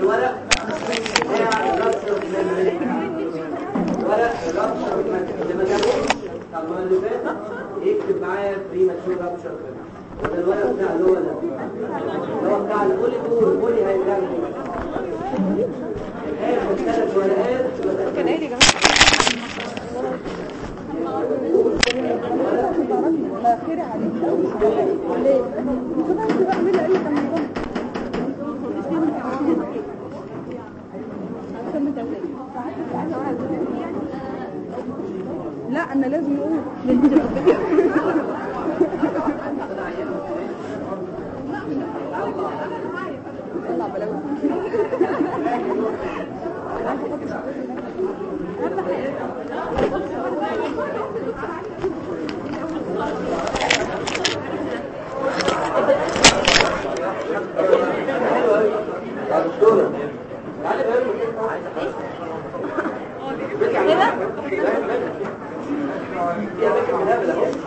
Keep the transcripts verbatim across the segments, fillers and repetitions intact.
الورق بتاع الرابشر ورق الرابشر اللي ما جابوش المره اللي فاتت يكتب معايا بري ماتشور رابشر. وده الورق بتاع اللي هو ده اللي هو بتاع البولي بول بولي هيدرامي. اخر ثلاث ورقات كان ايه يا جماعه؟ لا خير عليك. ليه؟ كنت عايز اعمل اي حاجه. لا انا لازم اقول طلع بلاوي. يا دكتورة تعالي بقى كده يا بكر من هبل اهو.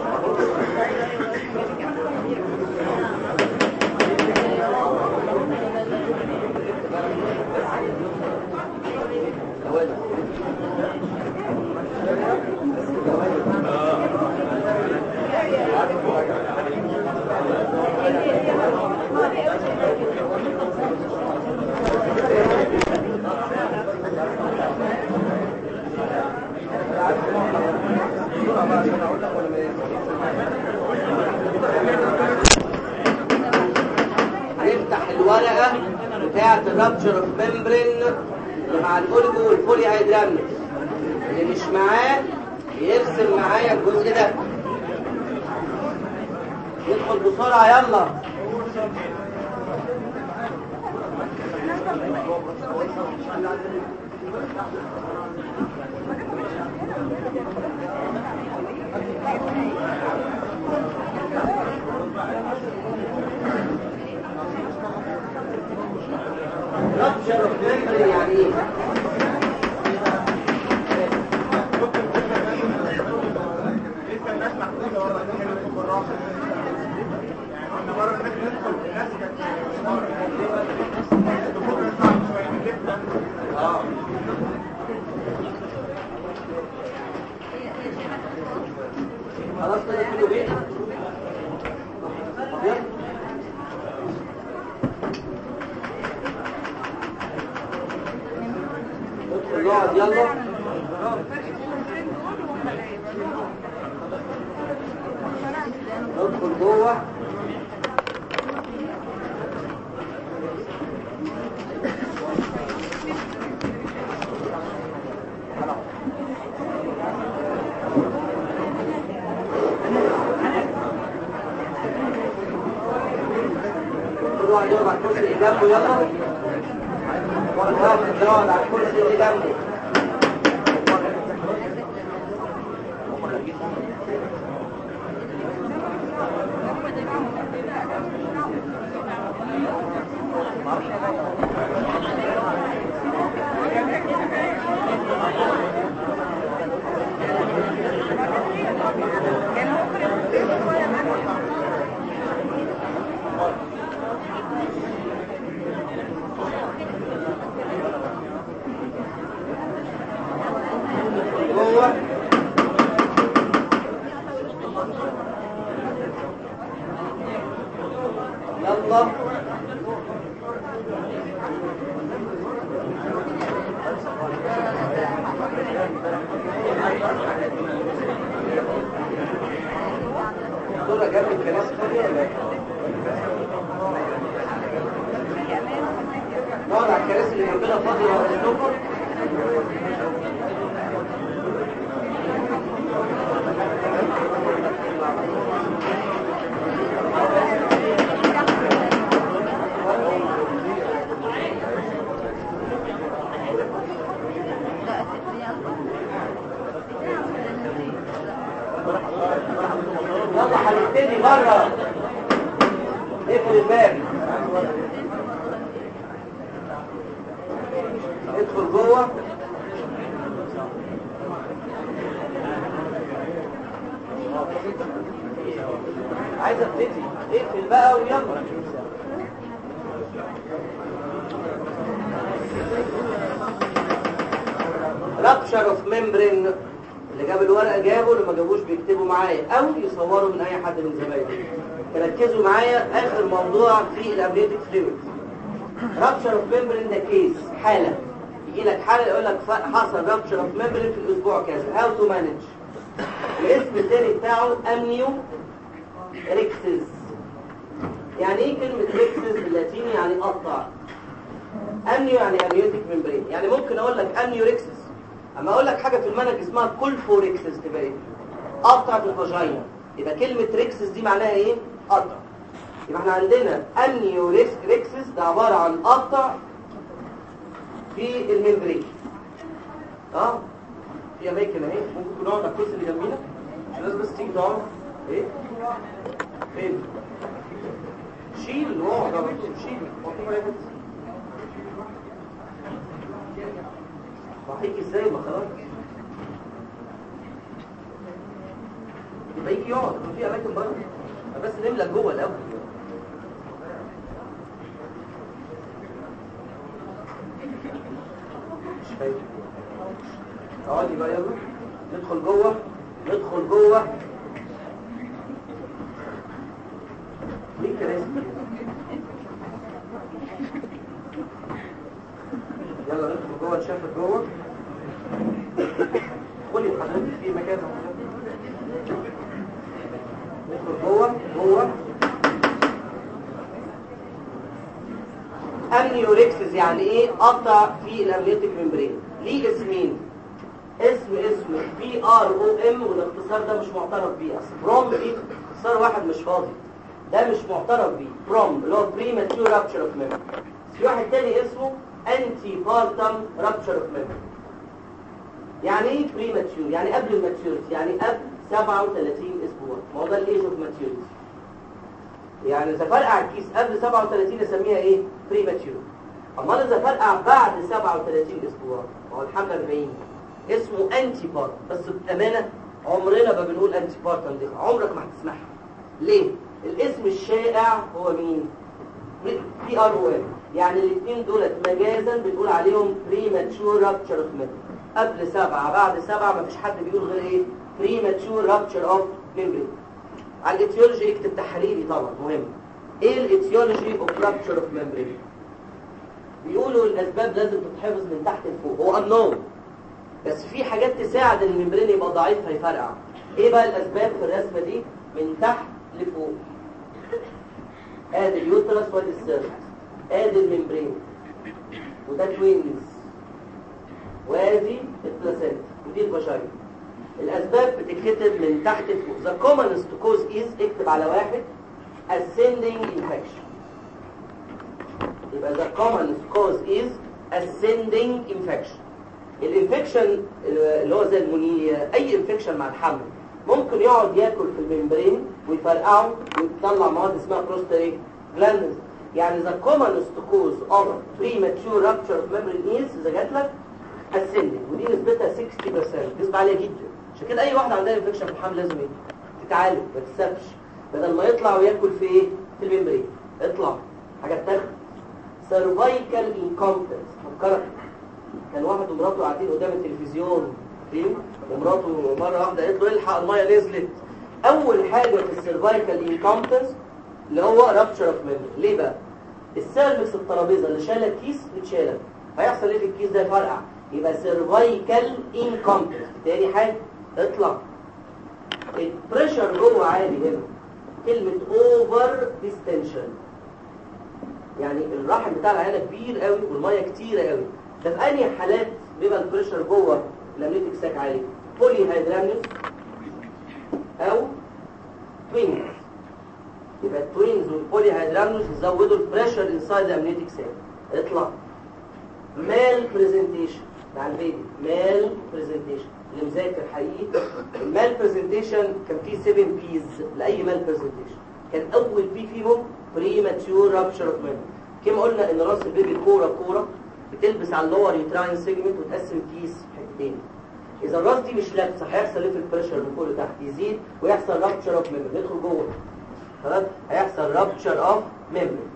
هنفتح الورقة بتاعة الرابشر اوف ممبرين مع الأوليجو والبولي هيدرامنس. اللي مش معاه يرسم معايا الجزء ده. ندخل بسرعة يلا. رابشر اوف ممبرين يعني ايه؟ لسه الناس محدوده والله كانوا في بالراحه يعني قلنا مره الناس ندخل الناس كانت الدخول كان صعب شويه من جدا. اه خلاص كده كله بيه. ادخل اقعد يلا. ادخل جوه. كل واحد يقعد على الكرسي اللي جنبه يلا. كل واحد يقعد على الكرسي اللي جنبه. جوه يلا. دكتورة جنب الكراسي فاضية ولا ايه؟ نقعد على الكراسي اللي جنبنا فاضية يا دكتور. يلا هنبتدي بره. اقفل الباب. ادخل جوه. عايز ابتدي. اقفل بقى ويلا. rupture of membrane. اللي جاب الورقه جابه، اللي ما جابوش بيكتبوا معايا او يصوروا من اي حد من زمايلي. ركزوا معايا اخر موضوع في الامنيوتيك فلويد. rupture of membrane ده كيس، حاله يجي لك حاله يقول لك حصل rupture of membrane في الاسبوع كذا. how to manage. الاسم الثاني بتاعه امنيو ريكسس. يعني ايه كلمه ريكسس باللاتيني؟ يعني قطع. امنيو يعني امنيوتيك ممبرين. يعني ممكن اقول لك امنيو ريكسس، اما اقول لك حاجه في المنهج اسمها كولفوريكسس تبقى ايه؟ قطع في الفاجينا. يبقى كلمه ريكسس دي معناها ايه؟ قطع. يبقى احنا عندنا امنيو ريكسس ده عباره عن قطع في الممبرين. اه في اماكن اهي ممكن نقعد على الكرسي اللي جنبينا، مش لازم بس تيجي تقعد. ايه؟ فين؟ شيل نقعد على طول، شيل صحيح ازاي؟ ما خلاص يبقى يجي يقعد في اماكن بره، بس نملى جوه الاول. مش فاهم. اقعدي بقى يلا، ندخل جوه ندخل جوه. ليه الكراسي؟ يلا ندخل جوه نشافك جوه. قولي حضرتك في مكان ندخل جوه جوه. امنيوريكسس يعني ايه؟ قطع في الامنيوتيك ممبرين. ليه اسمين، اسم اسمه بي ار او ام، والاختصار ده مش معترف بيه. اصل بروم دي اختصار واحد مش فاضي، ده مش معترف بيه. بروم اللي هو بريماتيور رابتشر اوف ميموري. في واحد تاني اسمه انتي بارتم رابتشر اوف ميموري. يعني ايه بريماتيور؟ يعني قبل الماتيوريتي، يعني قبل سبعة وثلاثين اسبوع. ما هو ده الايج اوف ماتيوريتي. يعني اذا فرقع الكيس قبل سبعة وثلاثين اسميها ايه؟ بريماتيور. امال اذا فرقع بعد سبعة وثلاثين اسبوع، ما هو الحمل أربعين، اسمه انتي بارتم. بس بامانه عمرنا ما بنقول انتي بارتم دي، عمرك ما هتسمعها. ليه؟ الاسم الشائع هو مين؟ بي ار او ام. يعني الاثنين دولت مجازا بتقول عليهم بريماتيور رابتشر اوف ميمبرين. قبل سبعة بعد سبعة ما فيش حد بيقول غير ايه؟ بريماتيور رابتشر اوف ميمبرين. على الاتيولوجي اكتب تحريري طبعا مهم. ايه الاتيولوجي اوف رابتشر اوف ميمبرين؟ بيقولوا الاسباب لازم تتحفظ من تحت لفوق. هو unknown، بس في حاجات تساعد ان الممبرين يبقى ضعيف فيفرقع. ايه بقى الاسباب في الرسمه دي من تحت لفوق؟ ادي اليوترس وادي السيرفكس، ادي الممبرين وده توينز، وادي البلاسنتا ودي الفاجينا. الاسباب بتتكتب من تحت لفوق. the commonest cause is، اكتب على واحد، ascending infection. يبقى the commonest cause is ascending infection. الانفكشن اللي هو زي المونيا، اي انفكشن مع الحمل ممكن يقعد ياكل في الممبرين ويفرقعه ويطلع مواد اسمها prostaglandins. يعني the commonest cause of premature rupture of membrane is اذا جات لك ascending، ودي نسبتها ستين بالمية، نسبة عالية جدا. عشان كده اي واحدة عندها انفكشن في الحمل لازم ايه؟ تتعالج، ما تسابش، بدل ما يطلع وياكل في ايه؟ في الممبرين. اطلع حاجة تاخد cervical incompetence. فكرت كان واحد ومراته قاعدين قدام التلفزيون فين، ومراته مره واحده قالت له الحق الميه نزلت. اول حاجه في السيرفايكال انكومبتنس اللي هو رابتشر اوف ميمبرين. ليه بقى؟ السيرفكس الترابيزه اللي شايله الكيس اتشالت، هيحصل ايه في الكيس ده؟ يفرقع. يبقى سيرفايكال انكومبتنس. تاني حاجه اطلع البريشر جوه عالي. هنا كلمه اوفر ديستنشن، يعني الرحم بتاع العيانه كبير قوي والميه كتيره قوي. ده في أي حالات بيبقى البريشر جوه الامنيوتيك ساك عالي؟ بولي هيدرامنس او توينز. يبقى التوينز والبولي هيدرامنس يزودوا البريشر انسايد الامنيوتيك ساك. اطلع مال بريزنتيشن بتاع البيبي، مال بريزنتيشن. اللي مذاكر حقيقي المال بريزنتيشن كان فيه سبعة بيز لاي مال بريزنتيشن. كان اول بي فيهم بريماتيور رابتشر اوف ميمبرين. كما قلنا ان راس البيبي كوره كوره بتلبس على اللور يوتراين سيجمنت وتقسم كيس حتتين. اذا الراس دي مش لابسه هيحصل ايه في البريشر من فوق لتحت؟ يزيد ويحصل رابتشر اوف ميمبرين. ندخل جوه خلاص هيحصل رابتشر اوف ميمبرين.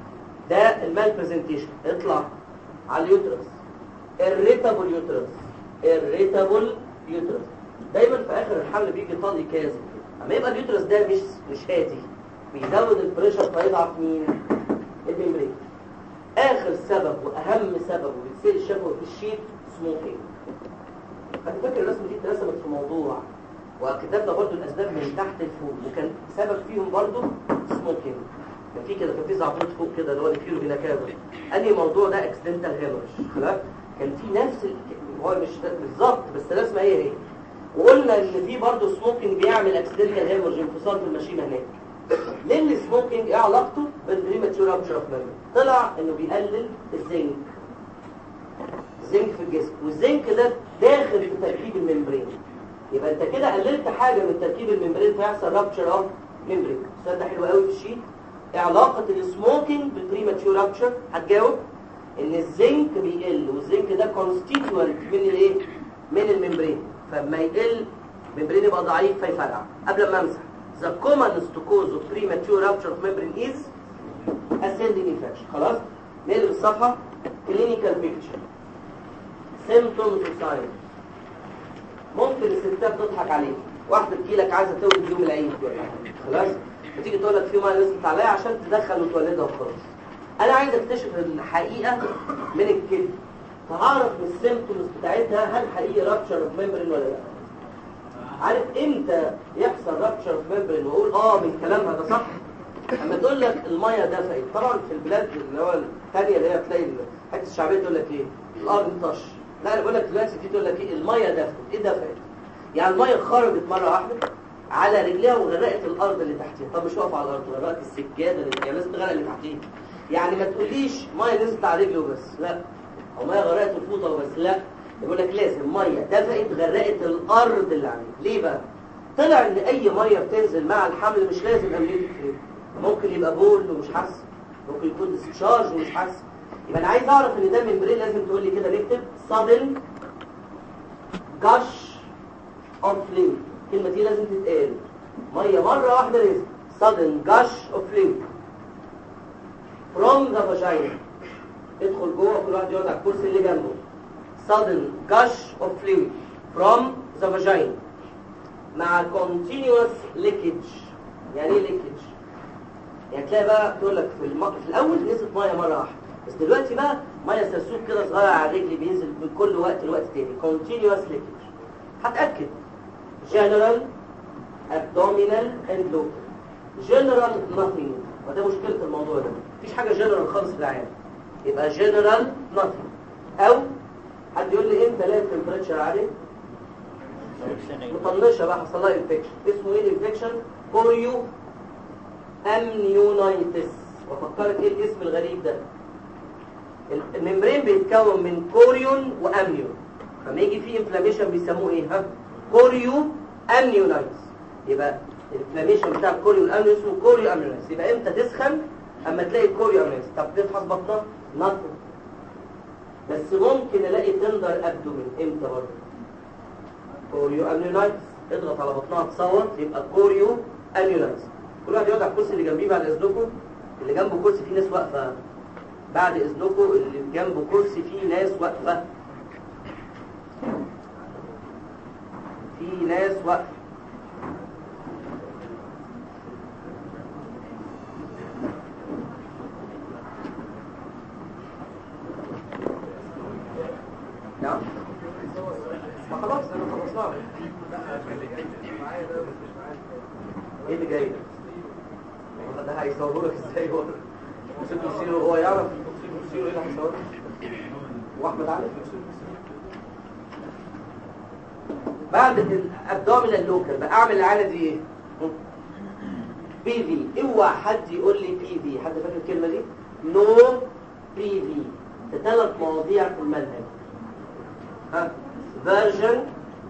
ده المال بريزنتيشن. اطلع على اليوترس، الريتابل يوترس. irritable uterus. دايما في اخر الحمل بيجي طلي كاذب، اما يبقى اليوترس ده مش مش هادي بيزود البريشر فيضعف مين؟ الممبرين. اخر سبب واهم سبب وبتسال الشفوي في الشيت سموكينج. انا فاكر الرسمه دي اترسمت في موضوع وكتبنا برضو الاسباب من تحت لفوق، وكان سبب فيهم برضو سموكينج. كان في كده كان في زعبوط فوق كده اللي هو الكيلو بلا كذا. قال لي الموضوع ده اكسيدنتال هيموريج. خلاص كان في نفس ال... هو مش بالظبط بس الرسمه هي هي. وقلنا ان في برضه سموكينج بيعمل اكسيدنتال هيموريج، انفصال في المشيمه هناك. لان السموكينج ايه علاقته بالبريماتيور رابشر اوف ميموري؟ طلع انه بيقلل الزنك. الزنك في الجسم، والزنك ده داخل في تركيب الممبرين. يبقى انت كده قللت حاجه من تركيب الممبرين فيحصل رابشر اوف ممبرين. السؤال ده حلو قوي في الشيت. ايه علاقه السموكينج بالبريماتيور رابشر؟ هتجاوب ان الزنك بيقل، والزنك ده كونستيتوينت من الايه؟ من الممبرين. فلما يقل الممبرين يبقى ضعيف فيفرقع. قبل ما امسح the commonest cause of premature rupture of membrane is ascending infection. خلاص نقلب الصفحه. clinical picture symptoms و signs. ممكن الستات تضحك عليك، واحده تجيلك عايزه تولد يوم العيد خلاص وتيجي تقول لك في ميه نزلت عليا عشان تدخل وتولدها وخلاص. انا عايز اكتشف الحقيقه من الكذب، فهعرف من السيمبتومز بتاعتها هل حقيقي رابشر اوف ممبرين ولا لا. عارف امتى يحصل رابشر اوف ممبرين واقول اه من كلامها ده صح؟ اما تقول لك الميه دفقت. طبعا في البلاد اللي هو الثانيه اللي هي تلاقي الحته الشعبيه تقول لك ايه؟ الارض طش. لا انا بقول لك دلوقتي في تقول لك ايه؟ الميه دفقت. ايه دفقت؟ يعني الميه خرجت مره واحده على رجليها وغرقت الارض اللي تحتيها. طب مش واقفه على الارض، غرقت السجاده اللي يعني لازم تغرق اللي تحتيها. يعني ما تقوليش ميه نزلت على رجله بس، لا. او ميه غرقت الفوطه وبس، لا. يقول لك لازم ميه دفقت غرقت الارض اللي عليها. ليه بقى؟ طلع ان اي ميه بتنزل مع الحمل مش لازم امنيتك فريق. ممكن يبقى بول ومش حاسس، ممكن يكون ديسشارج ومش حاسس. يبقى انا عايز اعرف ان ده ممبرين. لازم تقول لي كده نكتب sudden gush of fluid. الكلمه دي لازم تتقال. ميه مره واحده نزلت sudden gush of fluid from the vagina. ادخل جوه كل واحد يقعد على الكرسي اللي جنبه. sudden gush of fluid from the vagina مع continuous leakage. يعني ايه leakage؟ يعني تلاقي بقى تقول لك في, الم... في الاول نزلت ميه مره واحده، بس دلوقتي بقى ميه سرسوب كده صغيره على الرجل بينزل من كل وقت لوقت تاني. continuous leakage. هتاكد general abdominal and local. general nothing، وده مشكله الموضوع ده. مفيش حاجه general خالص في العالم. يبقى general nothing. او حد يقول لي امتى الاقي التمبريتشر عالي؟ مطنشه بقى حصل لها انفكشن. اسمه ايه الانفكشن؟ كوريو امنيونايتس. وافكرك ايه الاسم الغريب ده؟ الممبرين بيتكون من كوريون وامنيون، فما يجي فيه انفلاميشن بيسموه ايه؟ ها؟ كوريو امنيونايتس. يبقى الانفلاميشن بتاع الكوريو والامنيون اسمه كوريو امنيونايتس. يبقى امتى تسخن؟ اما تلاقي الكوريو امنيونايتس. طب تفحص بطنها؟ نطق. بس ممكن الاقي تندر ابدومين. امتى برضه؟ كوريو امنيونايتس. اضغط على بطنها تصور يبقى كوريو امنيونايتس. كل واحد يقعد على الكرسي اللي جنبيه بعد اذنكم. اللي جنبه كرسي فيه ناس واقفه. بعد اذنكم اللي جنبه كرسي فيه ناس واقفه. في ناس واقفه. نعم ما خلاص انا خلصناه. ايه اللي جاي ده؟ ده هيصوره لك ازاي؟ هو مش هو يعرف ايه اللي هيصوره؟ واحمد عارف. بعد الابدومينال لوكال بقى اعمل العاده دي ايه؟ بي في. اوعى حد يقول لي بي في. حد فاكر الكلمه دي؟ نو بي في. ده ثلاث مواضيع في المنهج. ها فيرجن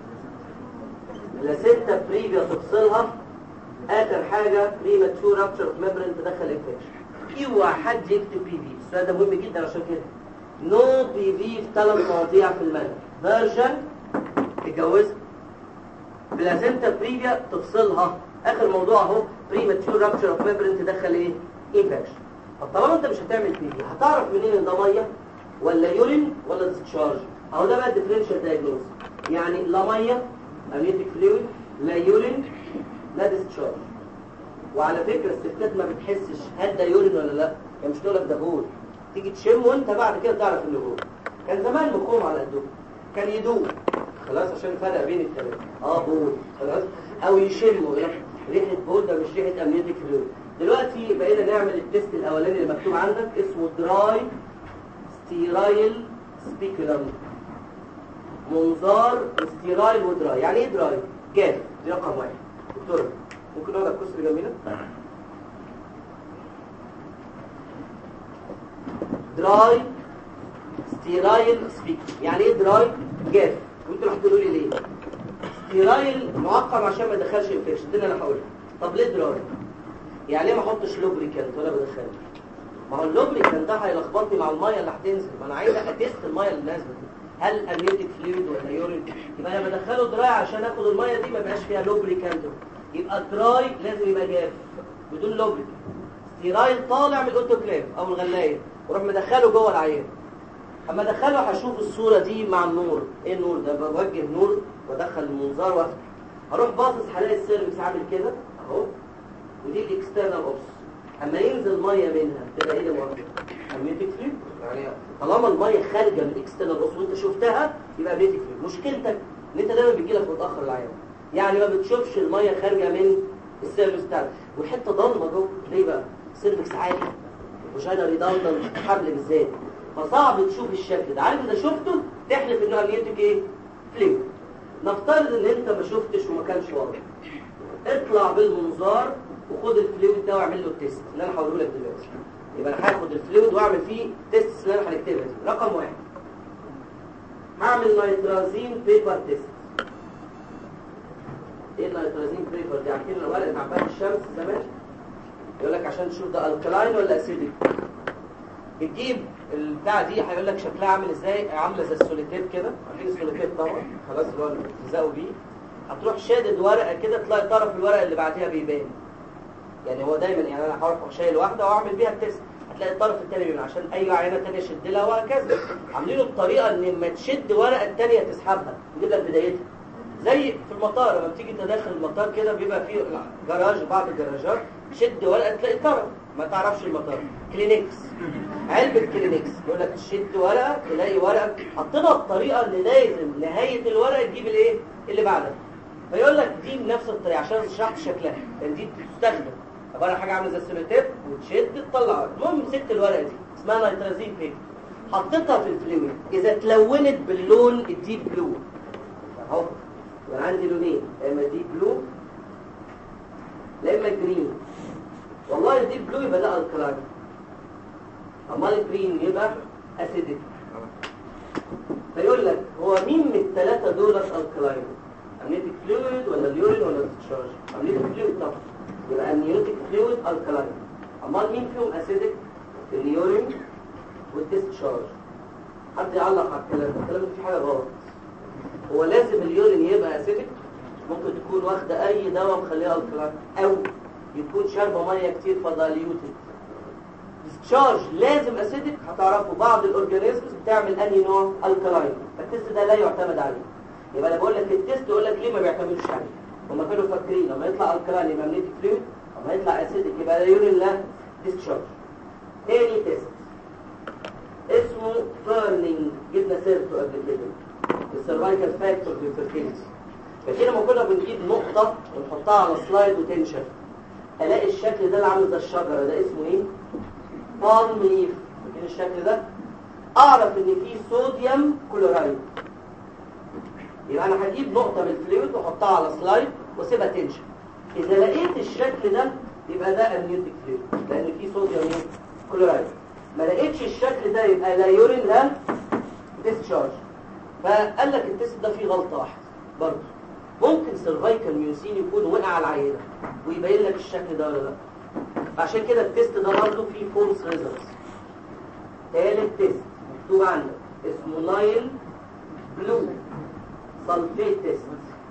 لستة بريفيا تفصلها. اخر حاجه بريماتور رابشر اوف ميمبرين تدخل انفكشن. اوعى حد يكتب بي في. السؤال ده مهم جدا عشان كده. نو بي في في ثلاث مواضيع في المنهج. فيرجن اتجوزت، بلازنتا بريفيا تفصلها. اخر موضوع اهو بريماتور رابشر اوف ميمبرين تدخل ايه؟ انفكشن. طب طالما انت مش هتعمل بي في هتعرف منين ان ده ميه ولا يورين ولا ديسشارج؟ اهو ده بقى الديفرنشال دايجنوز، يعني لا ميه امنيوتيك فلويد، لا يورين، لا ديسشارج. وعلى فكره الستات ما بتحسش هل ده يورين ولا لا، يعني مش تقول لك ده بول، تيجي تشم وانت بعد كده تعرف انه بول. كان زمان مخهم على قدهم، كان يدوق خلاص عشان الفرق بين الثلاثه، اه بول خلاص، او يشموا ريحه بول ده مش ريحه امنيوتيك فلويد. دلوقتي بقينا نعمل التست الاولاني اللي مكتوب عندك اسمه دراي ستيرايل سبيكولم، منظار ستيرايل ودراي. يعني ايه دراي؟ جاف، دي رقم واحد. دكتور ممكن نقعد على الكرسي اللي جنبينا؟ دراي ستيرايل سبيك. يعني ايه دراي؟ جاف. وانتوا اللي هتقولوا لي ليه؟ ستيرايل معقم عشان ما يدخلش انفكشن، دي اللي انا هقولها. طب ليه دراي؟ يعني ليه ما احطش لوبريكانت وانا بدخله؟ ما هو اللوبريكانت ده هيلخبطني مع الميه اللي هتنزل، ما انا عايز اتست الميه اللي نازله دي هل امنيوتيك فلويد ولا يورين. يبقى انا بدخله دراي عشان اخد الميه دي ما بقاش فيها لوبريكانت. يبقى دراي لازم يبقى جاف بدون لوبريكانت. ستيرايل طالع من الاوتوكليف او الغلايه وروح مدخله جوه العيان. اما ادخله هشوف الصوره دي مع النور. ايه النور ده؟ بوجه نور وادخل المنظار وافتح، هروح باصص هلاقي السيرفكس عامل كده اهو، ودي الاكسترنال اوبس. اما ينزل ميه منها تبقى ايه ده مؤكد؟ امنيوتيك فلويد. يعني طالما الميه خارجه من الاكسترنال اوبس وانت شفتها يبقى امنيوتيك فلويد. مشكلتك ان انت دايما بيجي لك متاخر العيان، يعني ما بتشوفش الميه خارجه من السيرفكس بتاعك والحته ضلمه جوه. ليه بقى؟ السيرفكس عالي وجاينا ريداندنت حبل بالذات، فصعب تشوف الشكل ده. عارف اذا شفته تحلف انه امنيوتيك ايه؟ فلويد. نفترض ان انت ما شفتش وما كانش واضح، اطلع بالمنظار وخد الفلويد ده واعمل له التيست اللي انا هقوله لك دلوقتي. يبقى انا هاخد الفلويد واعمل فيه تيست اللي انا هنكتبها دي. رقم واحد هعمل نيترازين بيبر تيست. ايه النيترازين بيبر دي؟ عارفين الورق بتاع عباد الشمس زمان يقول لك عشان تشوف ده الكلاين ولا اسيديك. بتجيب البتاع دي هيقول لك شكلها عامل ازاي، عامله زي السوليتيب كده، عارفين السوليتيب طبعا خلاص اللي هو اللي بتلزقوا بيه. هتروح شادد ورقه كده تلاقي طرف الورقه اللي بعديها بيبان. يعني هو دايما يعني انا هروح شايل واحده واعمل بيها التست، هتلاقي الطرف الثاني بيبان عشان اي عينه ثانيه شد لها وهكذا. عاملينه بطريقه ان لما تشد ورقه الثانيه تسحبها تجيب لك بدايتها. زي في المطار لما بتيجي انت داخل المطار كده بيبقى فيه جراج، بعض الجراجات شد ورقه تلاقي طرف ما تعرفش المطار. كلينكس، علبه كلينكس يقول لك تشد ورقه تلاقي ورقه، حطيناها بطريقه ان لازم نهايه الورقه تجيب الايه اللي بعدها. فيقول لك دي بنفس الطريقه عشان شرحت شكلها، لان دي بتستخدم عباره عن حاجه عامله زي السوليتيب وتشد تطلع. المهم مسكت الورقه دي اسمها نيترازين بيبر، حطيتها في الفلويد. اذا اتلونت باللون الديب بلو اهو، يبقى عندي لونين، يا اما ديب بلو يا اما جرين. والله الديب بلو يبقى ده الكلاين، امال الجرين يبقى اسيديك. فيقول لك هو مين من الثلاثه دول الكلاين؟ امنيوتيك فلويد ولا اليورين ولا الديسشارج؟ امنيوتيك فلويد طبعا، يبقى امنيوتيك فلويد الكلاين. امال مين فيهم اسيديك؟ اليورين والديسشارج. حد يعلق على الكلام ده؟ الكلام ده فيه حاجه غلط. هو لازم اليورين يبقى اسيديك؟ ممكن تكون واخده اي دواء مخليها الكلاين، او يكون شاربه ميه كتير فدايليوتد. ديسشارج لازم اسيديك. هتعرفوا بعض الاورجانيزمز بتعمل انهي نوع؟ الكلاين. التست ده لا يعتمد عليه. يبقى انا بقول لك التست يقول لك ليه ما بيعتمدوش عليه. هم كانوا فاكرين لما يطلع الكلاين يبقى امنيوتيك فلويد، لما يطلع اسيديك يبقى لا يورين لا ديسشارج. تاني تيست اسمه فيرنينج، جبنا سيرته قبل كده، السيرفايكال فاكتور للفيرتيليتي. فكده لما كنا بنجيب نقطه ونحطها على سلايد وتنشف، الاقي الشكل ده اللي عامل زي الشجره ده اسمه ايه؟ بالم ليف. فاكرين الشكل ده؟ اعرف ان فيه صوديوم كلورايد. يبقى انا هجيب نقطه من الفلويد واحطها على سلايد واسيبها تنشف. اذا لقيت الشكل ده يبقى ده امنيوتيك فلويد لان فيه صوديوم كلورايد. ما لقيتش الشكل ده يبقى لا يورين لا ديسشارج. فقال لك التست ده فيه غلطه واحده برضه. ممكن سيرفايكال ميوسين يكون وقع على العينه ويبين لك الشكل ده ولا لا. عشان كده التست ده برضه فيه فولس ريزلتس. ثالث تيست مكتوب عندك اسمه نايل بلو سلفيت تيست.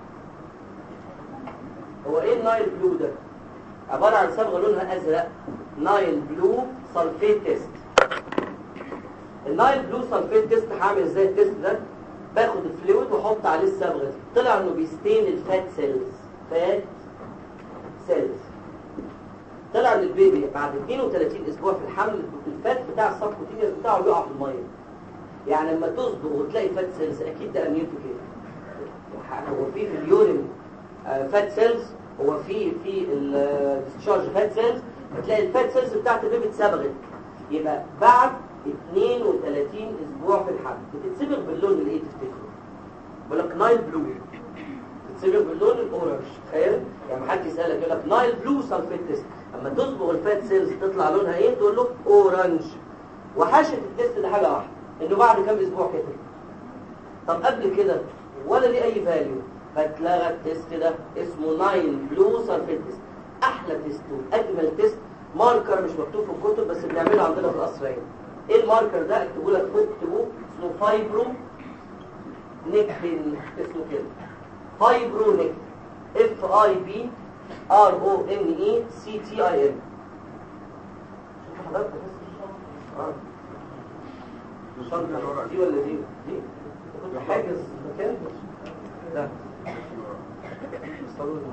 هو ايه النايل بلو ده؟ عباره عن صبغه لونها ازرق، نايل بلو سلفيت تيست. النايل بلو سلفيت تيست هعمل ازاي التيست ده؟ باخد الفلويد واحط عليه الصبغه دي، طلع انه بيستين الفات سيلز. فات سيلز طلع ان البيبي بعد اثنين وثلاثين اسبوع في الحمل الفات بتاع السبكوتينيوس بتاعه بيقع في الميه. يعني لما تصبغ وتلاقي فات سيلز اكيد ده امنيته كده. هو في في اليورين فات سيلز، هو في في الديسشارج فات سيلز، هتلاقي الفات سيلز بتاعت البيبي اتسبغت. يبقى بعد اثنين وثلاثين اسبوع في الحمل بتتسبغ باللون اللي ايه تفتكروا؟ بيقول لك نايل بلو، بتتسبغ باللون الاورنج. تخيل يعني حد يسالك يقول لك نايل بلو سلفيت تيست، اما تصبغ الفات سيلز تطلع لونها ايه؟ تقول له اورنج. وحاشة التيست ده حاجه واحده، انه بعد كام اسبوع كده. طب قبل كده ولا ليه اي فاليو، فاتلغى التيست ده اسمه نايل بلو سلفيت تيست. احلى تيست واجمل تيست، ماركر مش مكتوب في الكتب بس بنعمله عندنا في القصر هنا. ايه الماركر ده؟ اكتبوا لك فوق، اكتبوه، اسمه فايبرو نيكتين. اسمه كده فايبرو نيكتين، اف اي بي ار او ان اي سي تي اي ان. شوفوا حضرتك بس اه الشنطه دي ولا دي؟ دي كنت حاجز مكان ده. استنوا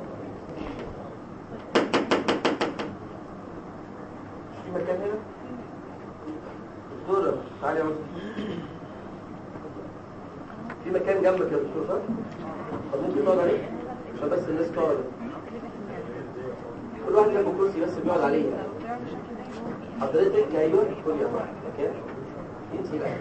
في مكان هنا دكتور، تعالي يا عم. في مكان جنبك يا دكتور صح؟ طب ممكن تقعد عليه عشان بس الناس تقعد. كل واحد جنبه كرسي بس بيقعد عليه. حضرتك ايوه خد يا صاحبي مكان انت بقى.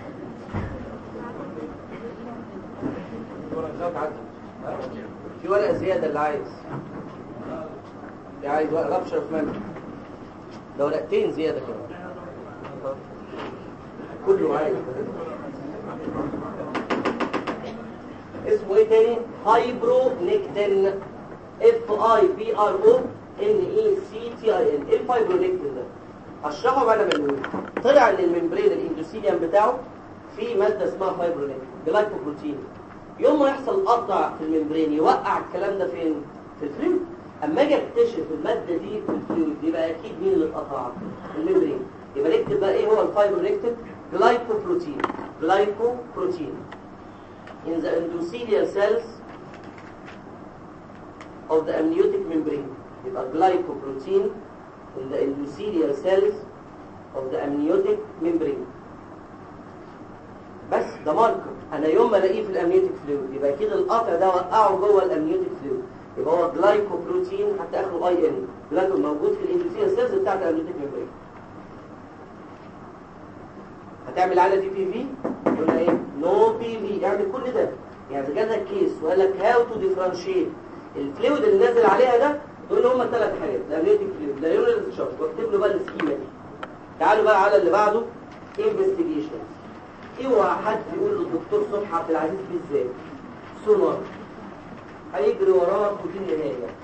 في ورقه زياده اللي عايز، اللي عايز ورقه غبشه في منك ده، ورقتين زياده كده كله عايز. اسمه ايه تاني؟ فايبرو نيكتين، اف اي بي ار او ان اي سي تي اي ان. ايه الفايبرو نيكتين ده؟ اشرحه بعد ما نقول. طلع ان الممبرين الاندوثيليوم بتاعه في ماده اسمها فايبرو نيكتين جلايكوبروتين. يوم ما يحصل قطع في الممبرين يوقع الكلام ده فين؟ في الفلويد. اما اجي اكتشف الماده دي في الفلويد يبقى اكيد مين اللي اتقطع؟ الممبرين. يبقى نكتب بقى ايه هو الفايبرو نيكتين؟ جلايكوبروتين. جلايكوبروتين in the endothelial cells of the amniotic membrane. يبقى glycoprotein in the endothelial cells of the amniotic membrane. بس ده ماركر، انا يوم ما الاقيه في الامنيوتيك فلويد يبقى كده القطع ده وقعه جوه الامنيوتيك فلويد، يبقى هو جلايكوبروتين حتى اخره اي ان، جلايكو موجود في الاندوثيليال سيلز بتاعت الامنيوتيك ممبرين. هتعمل على دي بي في؟ قلنا ايه؟ نو بي في. اعمل كل ده. يعني اذا جالك كيس وقال لك هاو تو ديفرنشيت الفلويد اللي نازل عليها ده، تقول له هم ثلاث حاجات: الامنيوتيك فلويد، لا يونال ديسشارج، واكتب له بقى السكيما دي. تعالوا بقى على اللي بعده، انفستيجيشن. اوعى حد يقول للدكتور صبحي عبد العزيز بالذات سونار هيجري وراك ودي النهايه.